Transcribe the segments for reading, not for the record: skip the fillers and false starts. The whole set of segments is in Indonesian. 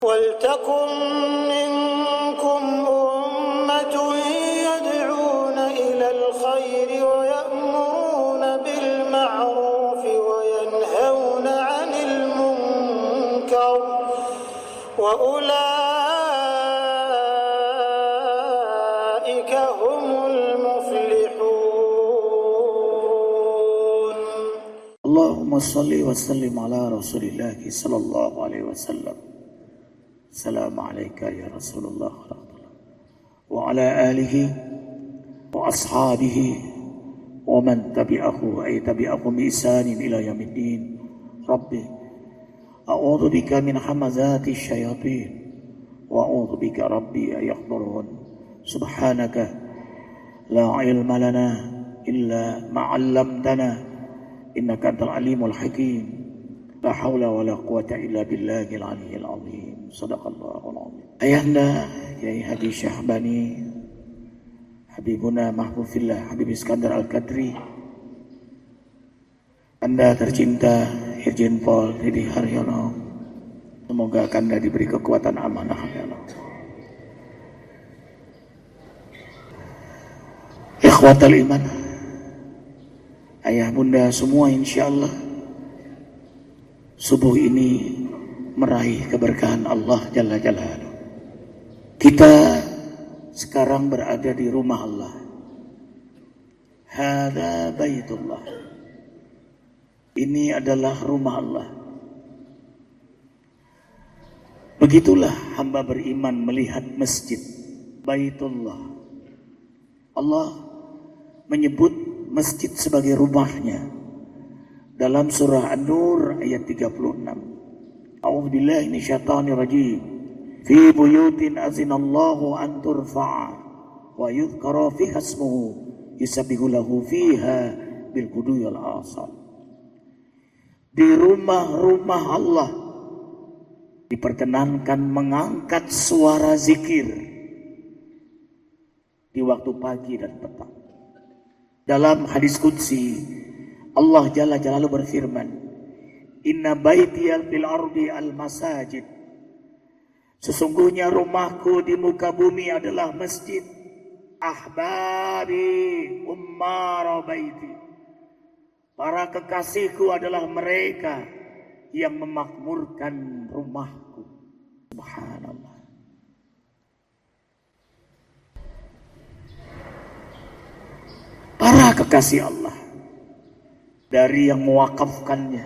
وَلْتَكُنْ مِنْكُمْ أُمَّةٌ يَدْعُونَ إِلَى الْخَيْرِ وَيَأْمُرُونَ بِالْمَعْرُوفِ وَيَنْهَوْنَ عَنِ الْمُنْكَرِ وَأُولَئِكَ هُمُ الْمُفْلِحُونَ. اللهم صل وسلم على رسول الله صلى الله عليه وسلم. السلام عليك يا رسول الله وعلى آله وأصحابه ومن تبعهم بإحسان إلى يوم الدين. ربي أعوذ بك من همزات الشياطين وأعوذ بك ربي أن يحضرون. سبحانك لا علم لنا إلا ما علمتنا إنك أنت العليم الحكيم. La haula wa la quwata illa billahil aliyyil azim. Shadaqallahul azim. Ayahanda Kiai Haji Syahbani Habibuna Mahfuzillah Habib Iskandar Al-Qadri, Anda tercinta Irjen Pol Didi Haryono, semoga Anda diberi kekuatan amanah ya Allah. Ikhwatal iman, ayah bunda semua, insyaallah subuh ini meraih keberkahan Allah Jalla Jalaluhu. Kita sekarang berada di rumah Allah. Hadza baitullah. Ini adalah rumah Allah. Begitulah hamba beriman melihat masjid Baitullah. Allah menyebut masjid sebagai rumahnya dalam surah An-Nur ayat 36. A'udzubillahi minasyaitonir rajim. Fi buyutin azinallahu an turfa'a wa yudhkara fiha ismuhu yusabbihu lahu fiha bil ghudwi wal asal. Di rumah-rumah Allah diperkenankan mengangkat suara zikir di waktu pagi dan petang. Dalam hadis qudsi Allah Jalla Jalaluhu berfirman, Inna baitiyal fil ardi al masajid. Sesungguhnya rumahku di muka bumi adalah masjid. Ahbabi ummara baiti. Para kekasihku adalah mereka yang memakmurkan rumahku. Subhanallah. Para kekasih Allah, dari yang mewakafkannya,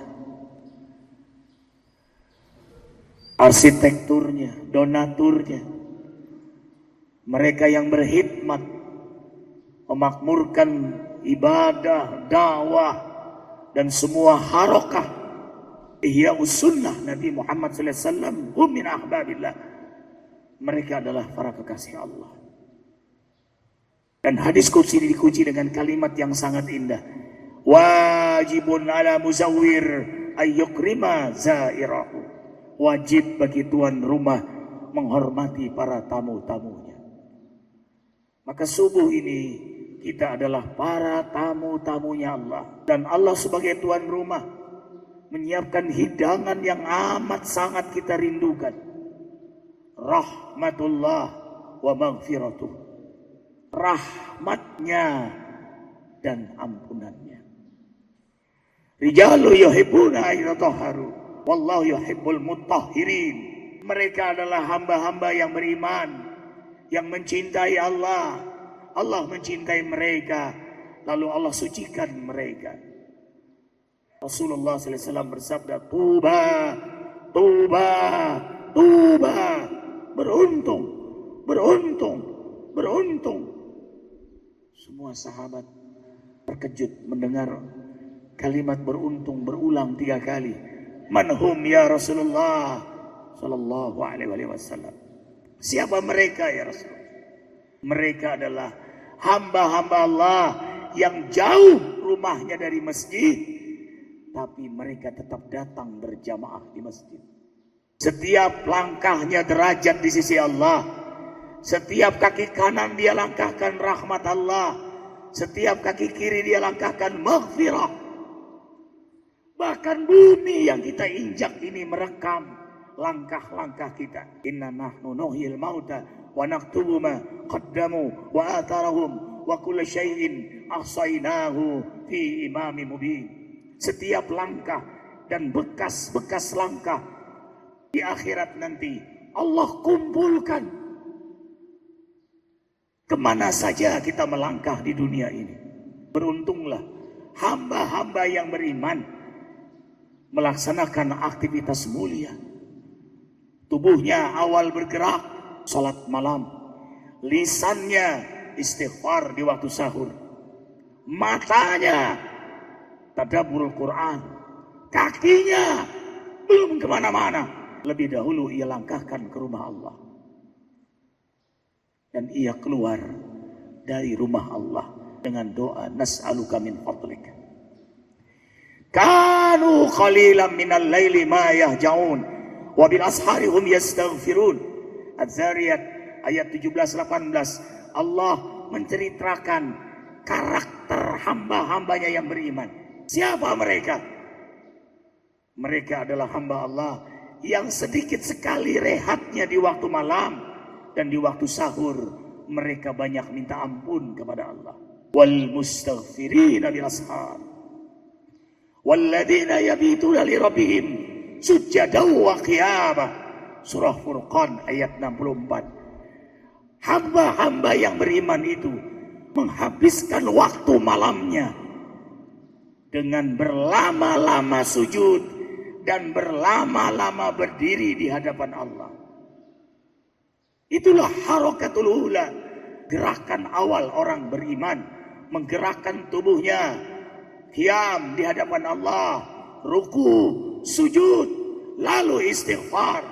arsitekturnya, donaturnya, mereka yang berkhidmat memakmurkan ibadah, dakwah, dan semua harokah Ihya'us Sunnah Nabi Muhammad SAW, hum min ahbabillah. Mereka adalah para kekasih Allah. Dan hadis qudsi dikunci dengan kalimat yang sangat indah. Wajibun ala muzawwir ayyukrima zairahu. Wajib bagi tuan rumah menghormati para tamu-tamunya. Maka subuh ini kita adalah para tamu-tamunya Allah. Dan Allah sebagai tuan rumah menyiapkan hidangan yang amat sangat kita rindukan. Rahmatullah wa maghfiratuh. Rahmatnya dan ampunannya. Rijalu yuhibbuna ayyatahharu wallahu yuhibbul mutahhirin. Mereka adalah hamba-hamba yang beriman, yang mencintai Allah. Allah mencintai mereka, lalu Allah sucikan mereka. Rasulullah SAW bersabda, Tuba, Tuba, Tuba, beruntung, beruntung, beruntung. Semua sahabat terkejut mendengar kalimat beruntung berulang 3 kali. Manhum ya Rasulullah sallallahu alaihi wasallam. Siapa mereka ya Rasul? Mereka adalah hamba-hamba Allah yang jauh rumahnya dari masjid, tapi mereka tetap datang berjamaah di masjid. Setiap langkahnya derajat di sisi Allah. Setiap kaki kanan dia langkahkan rahmat Allah. Setiap kaki kiri dia langkahkan maghfirah. Bahkan bumi yang kita injak ini merekam langkah-langkah kita. Inna nahnu nuhyil mauta wa naktubu ma qaddamu wa atharahum wa kullu syai'in ahsaynahu fi imamin mubin. Setiap langkah dan bekas-bekas langkah di akhirat nanti Allah kumpulkan. Kemana saja kita melangkah di dunia ini. Beruntunglah hamba-hamba yang beriman melaksanakan aktivitas mulia. Tubuhnya awal bergerak, salat malam. Lisannya istighfar di waktu sahur. Matanya tadabburul Quran. Kakinya belum kemana-mana. Lebih dahulu ia langkahkan ke rumah Allah. Dan ia keluar dari rumah Allah dengan doa nas'aluka min fadlika. Kanu qalilan minal laili ma yahjaun wa bil ashari hum yastaghfirun. Az-Zariyat ayat 17-18. Allah menceritakan karakter hamba-hambanya yang beriman. Siapa mereka? Mereka adalah hamba Allah yang sedikit sekali rehatnya di waktu malam. Dan di waktu sahur mereka banyak minta ampun kepada Allah. Wal mustaghfirina bil ashar. Walladzina yabituna li rabbihim sujadan wa qiyamah. Surah Furqan ayat 64. Hamba-hamba yang beriman itu menghabiskan waktu malamnya dengan berlama-lama sujud dan berlama-lama berdiri di hadapan Allah. Itulah harakatul ula, gerakan awal orang beriman, menggerakkan tubuhnya, qiyam di hadapan Allah, ruku, sujud, lalu istighfar.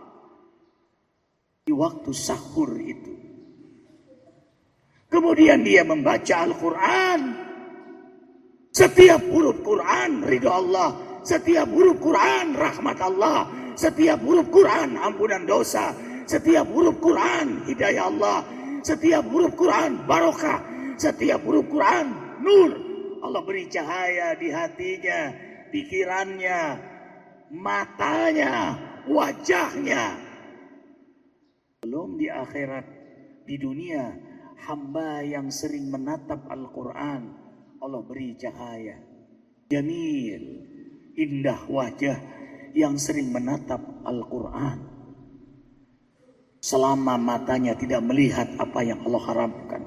Di waktu sahur itu. Kemudian dia membaca Al-Quran. Setiap huruf Quran ridha Allah, setiap huruf Quran rahmat Allah, setiap huruf Quran ampunan dosa. Setiap huruf Quran hidayah Allah. Setiap huruf Quran barokah. Setiap huruf Quran nur. Allah beri cahaya di hatinya, pikirannya, matanya, wajahnya. Belum di akhirat, di dunia, hamba yang sering menatap Al-Quran, Allah beri cahaya. Jamil, indah wajah yang sering menatap Al-Quran. Selama matanya tidak melihat apa yang Allah haramkan.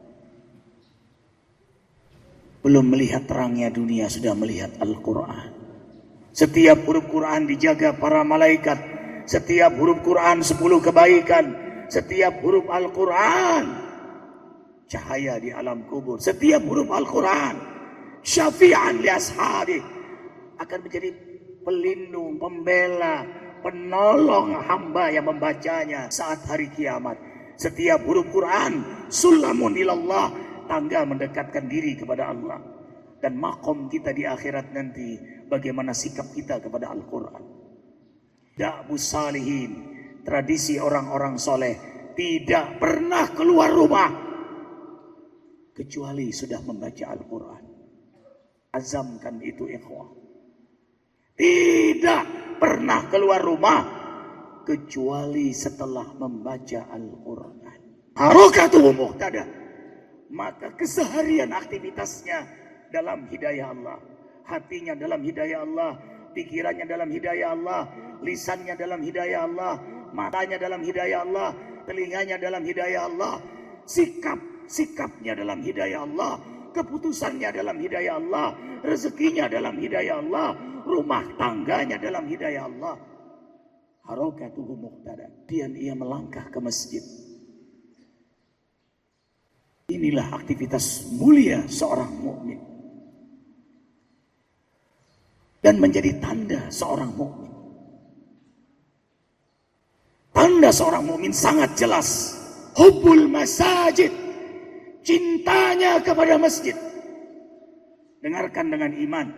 Belum melihat terangnya dunia, sudah melihat Al-Quran. Setiap huruf Quran dijaga para malaikat. Setiap huruf Quran 10 kebaikan. Setiap huruf Al-Quran cahaya di alam kubur. Setiap huruf Al-Quran syafi'an li ashabi, akan menjadi pelindung, pembela, penolong hamba yang membacanya saat hari kiamat. Setiap huruf Quran sulamun ilallah, tangga mendekatkan diri kepada Allah. Dan makom kita di akhirat nanti, bagaimana sikap kita kepada Al-Quran. Da'bus salihin, tradisi orang-orang soleh, tidak pernah keluar rumah kecuali sudah membaca Al-Quran. Azamkan itu ikhwah. Tidak pernah keluar rumah kecuali setelah membaca Al-Quran. Harakatuhu muqtada. Maka keseharian aktivitasnya dalam hidayah Allah. Hatinya dalam hidayah Allah. Pikirannya dalam hidayah Allah. Lisannya dalam hidayah Allah. Matanya dalam hidayah Allah. Telinganya dalam hidayah Allah. Sikapnya dalam hidayah Allah. Keputusannya dalam hidayah Allah. Rezekinya dalam hidayah Allah. Rumah tangganya dalam hidayah Allah. Harakatuhu muqtada. Dan ia melangkah ke masjid. Inilah aktivitas mulia seorang mukmin. Dan menjadi tanda seorang mukmin. Tanda seorang mukmin sangat jelas. Hubbul masajid. Cintanya kepada masjid. Dengarkan dengan iman.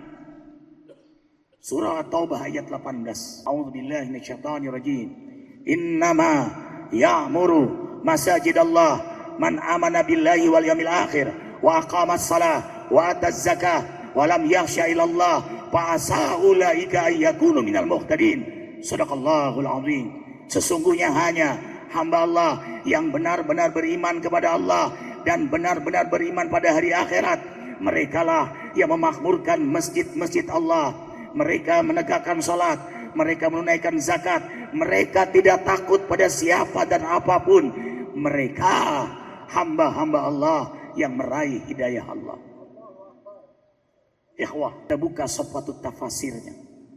Surah At-Taubah ayat 18. A'udzubillahi minasyaitonirrajim. Innama ya'muru masajidallah man amana billahi wal yawmil akhir wa aqamas salah wa ataz zakah wa lam yakhsha illallah fa asa ulaika ay yakunu minal muhtadin. Sadaqallahul azim. Sesungguhnya hanya hamba Allah yang benar-benar beriman kepada Allah dan benar-benar beriman pada hari akhirat, merekalah yang memakmurkan masjid-masjid Allah. Mereka menegakkan salat, mereka menunaikan zakat, mereka tidak takut pada siapa dan apapun. Mereka hamba-hamba Allah yang meraih hidayah Allah. Ikhwah, kita buka Safwatut Tafasirnya.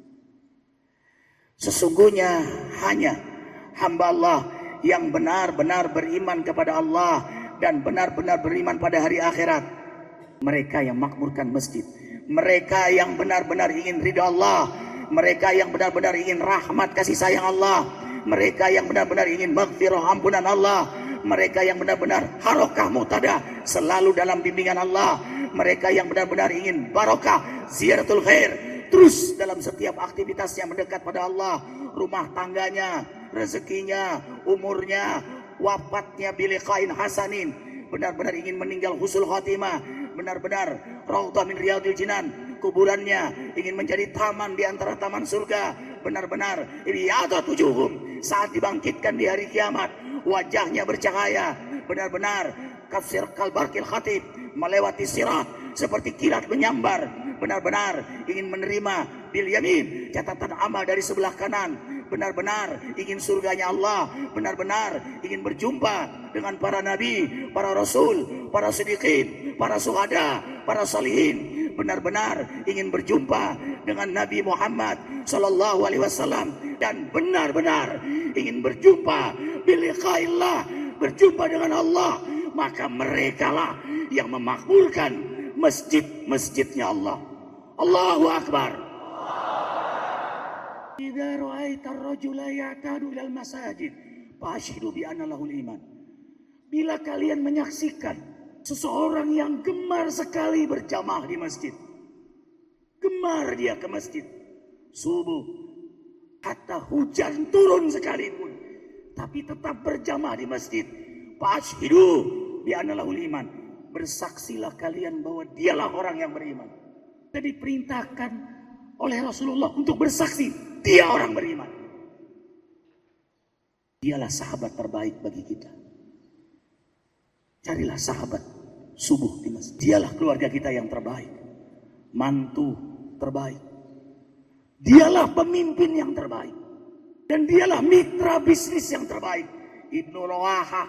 Sesungguhnya hanya hamba Allah yang benar-benar beriman kepada Allah dan benar-benar beriman pada hari akhirat, mereka yang makmurkan masjid. Mereka yang benar-benar ingin ridha Allah, mereka yang benar-benar ingin rahmat kasih sayang Allah, mereka yang benar-benar ingin maghfirah ampunan Allah, mereka yang benar-benar harokah muqtadah selalu dalam bimbingan Allah, mereka yang benar-benar ingin barokah ziyaratul khair terus dalam setiap aktivitasnya mendekat pada Allah, rumah tangganya, rezekinya, umurnya, wafatnya biliqain hasanin, benar-benar ingin meninggal husnul khatimah, benar-benar raudhah min riyadil jinan, kuburannya ingin menjadi taman di antara taman surga, benar-benar riyadhat wujuhum, saat dibangkitkan di hari kiamat wajahnya bercahaya, benar-benar kafsir kalbarkil khatib, melewati sirat seperti kilat menyambar, benar-benar ingin menerima bil yamin catatan amal dari sebelah kanan, benar-benar ingin surganya Allah, benar-benar ingin berjumpa dengan para nabi, para rasul, para siddiqin, para syuhada, para salihin, benar-benar ingin berjumpa dengan Nabi Muhammad sallallahu alaihi wasallam dan benar-benar ingin berjumpa biliqaillah, berjumpa dengan Allah, maka merekalah yang memakmurkan masjid-masjidnya Allah. Allahu akbar. Idza ra'aitar rajula ya'tadu ilal masajid fashhidu bi anna lahul iman. Bila kalian menyaksikan seseorang yang gemar sekali berjamaah di masjid, gemar dia ke masjid subuh, hatta hujan turun sekalipun, tapi tetap berjamaah di masjid, fashhidu bi anna lahul iman, bersaksilah kalian bahwa dialah orang yang beriman. Jadi diperintahkan oleh Rasulullah untuk bersaksi dia orang beriman. Dialah sahabat terbaik bagi kita. Carilah sahabat subuh di masjid. Dialah keluarga kita yang terbaik, mantu terbaik. Dialah pemimpin yang terbaik, dan dialah mitra bisnis yang terbaik. Ibnu Rawahah,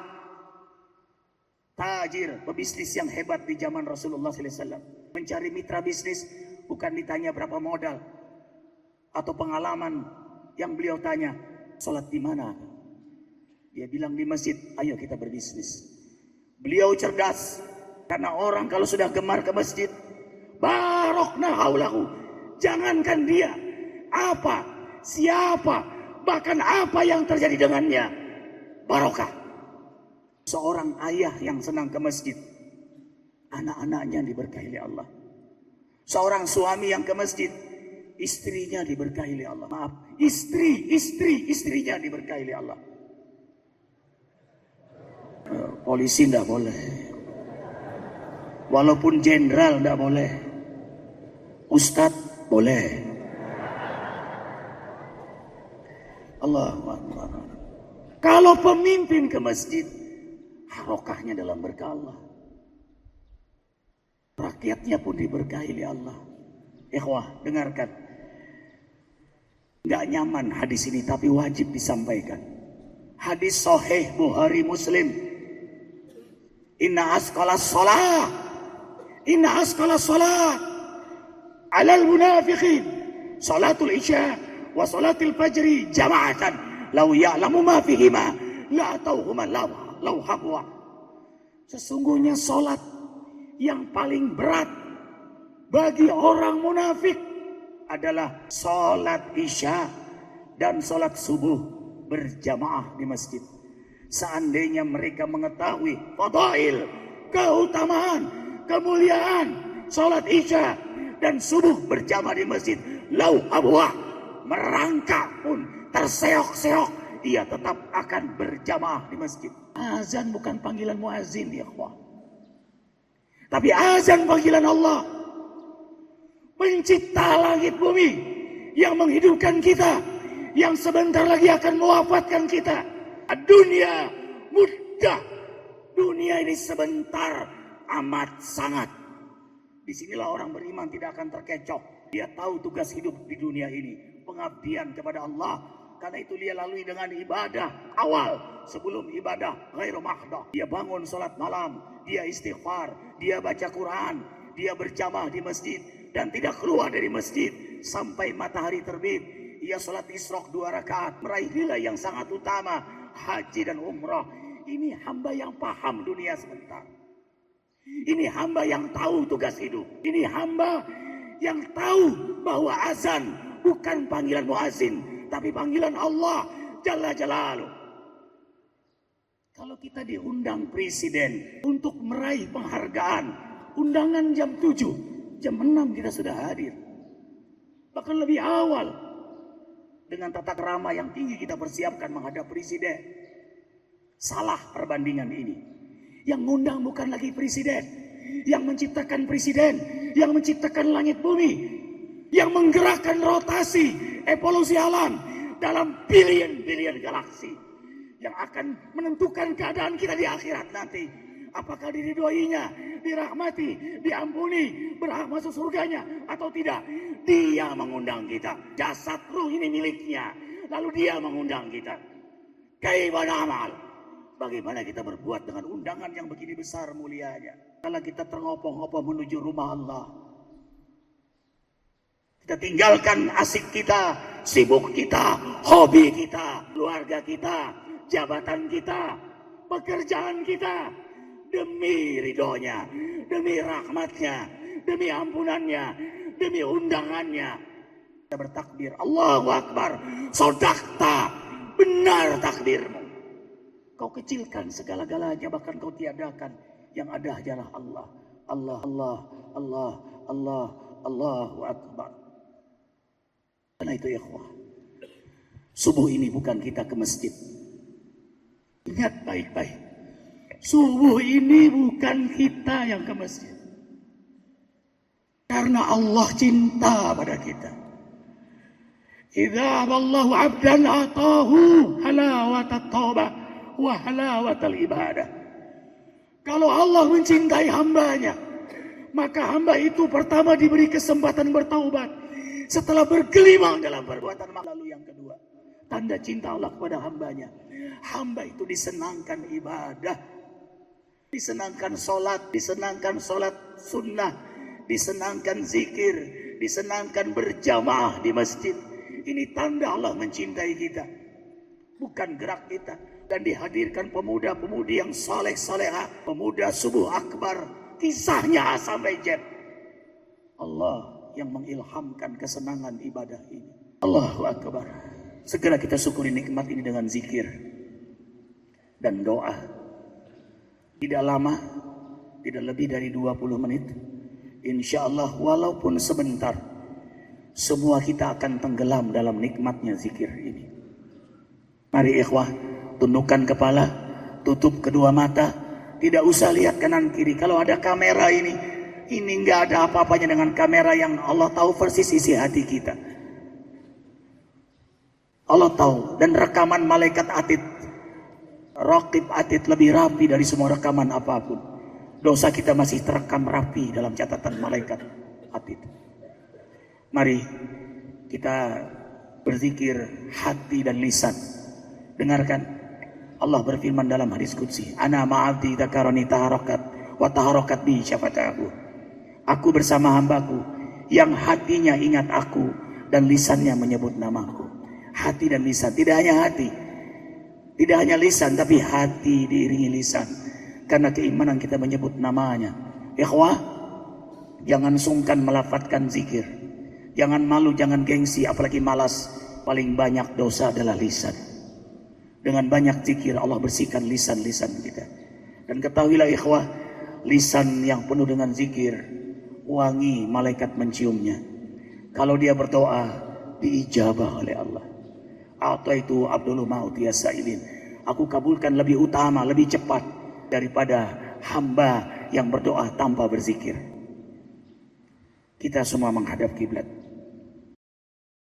tajir, pebisnis yang hebat di zaman Rasulullah SAW. Mencari mitra bisnis bukan ditanya berapa modal atau pengalaman. Yang beliau tanya, sholat di mana? Dia bilang di masjid. Ayo kita berbisnis. Beliau cerdas, karena orang kalau sudah gemar ke masjid, barokna haulahu, jangankan dia, apa, siapa, bahkan apa yang terjadi dengannya, barokah. Seorang ayah yang senang ke masjid, anak-anaknya diberkahi oleh Allah. Seorang suami yang ke masjid, istrinya diberkahi oleh Allah. Maaf, istrinya diberkahi oleh Allah. Polisi tidak boleh, walaupun jenderal tidak boleh, ustadz boleh. Allahu Akbar. Kalau pemimpin ke masjid, harokahnya dalam berkah Allah, rakyatnya pun diberkahi oleh Allah. Ikhwah, dengarkan. Gak nyaman hadis ini, tapi wajib disampaikan. Hadis sahih Bukhari Muslim. Inna asqalas salat alal munafiqin salatul isya wa salatul fajri jama'atan law ya'lamu ma fihima la atauhuma law habwa. Sesungguhnya salat yang paling berat bagi orang munafik adalah salat isya dan salat subuh berjamaah di masjid. Seandainya mereka mengetahui fadail, keutamaan, kemuliaan salat isya dan subuh berjamaah di masjid, lau abwah, merangkak pun terseok-seok, ia tetap akan berjamaah di masjid. Azan bukan panggilan muazin ya ikhwah, tapi azan panggilan Allah, pencipta langit bumi, yang menghidupkan kita, yang sebentar lagi akan mewafatkan kita. Dunia mudah. Dunia ini sebentar amat sangat. Disinilah orang beriman tidak akan terkecoh. Dia tahu tugas hidup di dunia ini, pengabdian kepada Allah. Karena itu dia lalui dengan ibadah awal. Sebelum ibadah ghairu mahdah, dia bangun sholat malam, dia istighfar, dia baca Quran, dia berjamaah di masjid dan tidak keluar dari masjid sampai matahari terbit. Ia sholat isyraq 2 rakaat, meraih nilai yang sangat utama, haji dan umrah. Ini hamba yang paham dunia sebentar. Ini hamba yang tahu tugas hidup. Ini hamba yang tahu bahwa azan bukan panggilan muazin, tapi panggilan Allah Jalla Jalaluh. Kalau kita diundang presiden untuk meraih penghargaan, undangan jam 7, jam 6 kita sudah hadir. Bahkan lebih awal. Dengan tata krama yang tinggi kita persiapkan menghadap presiden. Salah perbandingan ini. Yang ngundang bukan lagi presiden. Yang menciptakan presiden. Yang menciptakan langit bumi. Yang menggerakkan rotasi evolusi alam dalam bilion-bilion galaksi. Yang akan menentukan keadaan kita di akhirat nanti. Apakah diridhoinya, dirahmati, diampuni, berhak masuk surganya atau tidak. Dia mengundang kita. Jasad ruh ini miliknya. Lalu dia mengundang kita. Kaifa na'mal? Bagaimana kita berbuat dengan undangan yang begini besar mulianya. Kalau kita teropoh-opoh menuju rumah Allah. Kita tinggalkan asik kita, sibuk kita, hobi kita, keluarga kita, jabatan kita, pekerjaan kita. Demi ridhonya, demi rahmatnya, demi ampunannya, demi undangannya. Kita bertakbir, Allahu Akbar, sodakta, benar takdirmu. Kau kecilkan segala-galanya, bahkan kau tiadakan. Yang ada hanyalah Allah. Allah, Allah, Allah, Allah, Allahu Akbar. Karena itu ikhwah, subuh ini bukan kita ke masjid. Ingat baik-baik. Subuh ini bukan kita yang ke masjid. Karena Allah cinta pada kita. Idza Allahu 'abdan atahu halawatat taubah wa halawatal ibadah. Kalau Allah mencintai hambanya, maka hamba itu pertama diberi kesempatan bertaubat. Setelah bergelimang dalam perbuatan, lalu yang kedua, tanda cinta Allah kepada hambanya. Hamba itu disenangkan ibadah. Disenangkan sholat sunnah, disenangkan zikir, disenangkan berjamaah di masjid. Ini tanda Allah mencintai kita, bukan gerak kita. Dan dihadirkan pemuda-pemudi yang saleh-salehah, pemuda subuh akbar, kisahnya A sampai Z. Allah yang mengilhamkan kesenangan ibadah ini. Allahu Akbar. Segera kita syukuri nikmat ini dengan zikir dan doa. Tidak lama, tidak lebih dari 20 menit. Insya Allah walaupun sebentar, semua kita akan tenggelam dalam nikmatnya zikir ini. Mari ikhwah, tundukkan kepala, tutup kedua mata, tidak usah lihat kanan kiri. Kalau ada kamera ini nggak ada apa-apanya dengan kamera yang Allah tahu persis isi hati kita. Allah tahu, dan rekaman malaikat atid, Raqib atid lebih rapi dari semua rekaman apapun. Dosa kita masih terekam rapi dalam catatan malaikat atid. Mari kita berzikir hati dan lisan. Dengarkan Allah berfirman dalam hadis qudsi, Ana ma'abdi dzakarani taharakat wa taharakat bi syafatahu. Aku bersama hambaku yang hatinya ingat aku dan lisannya menyebut namaku. Hati dan lisan, tidak hanya hati, tidak hanya lisan, tapi hati diiringi lisan. Karena keimanan kita menyebut namanya. Ikhwah, jangan sungkan melafadzkan zikir. Jangan malu, jangan gengsi, apalagi malas. Paling banyak dosa adalah lisan. Dengan banyak zikir Allah bersihkan lisan-lisan kita. Dan ketahuilah ikhwah, lisan yang penuh dengan zikir, wangi malaikat menciumnya. Kalau dia berdoa, diijabah oleh Allah. Ataitu Abdul Ma'utiyah Sa'ilin. Aku kabulkan lebih utama, lebih cepat daripada hamba yang berdoa tanpa berzikir. Kita semua menghadap kiblat.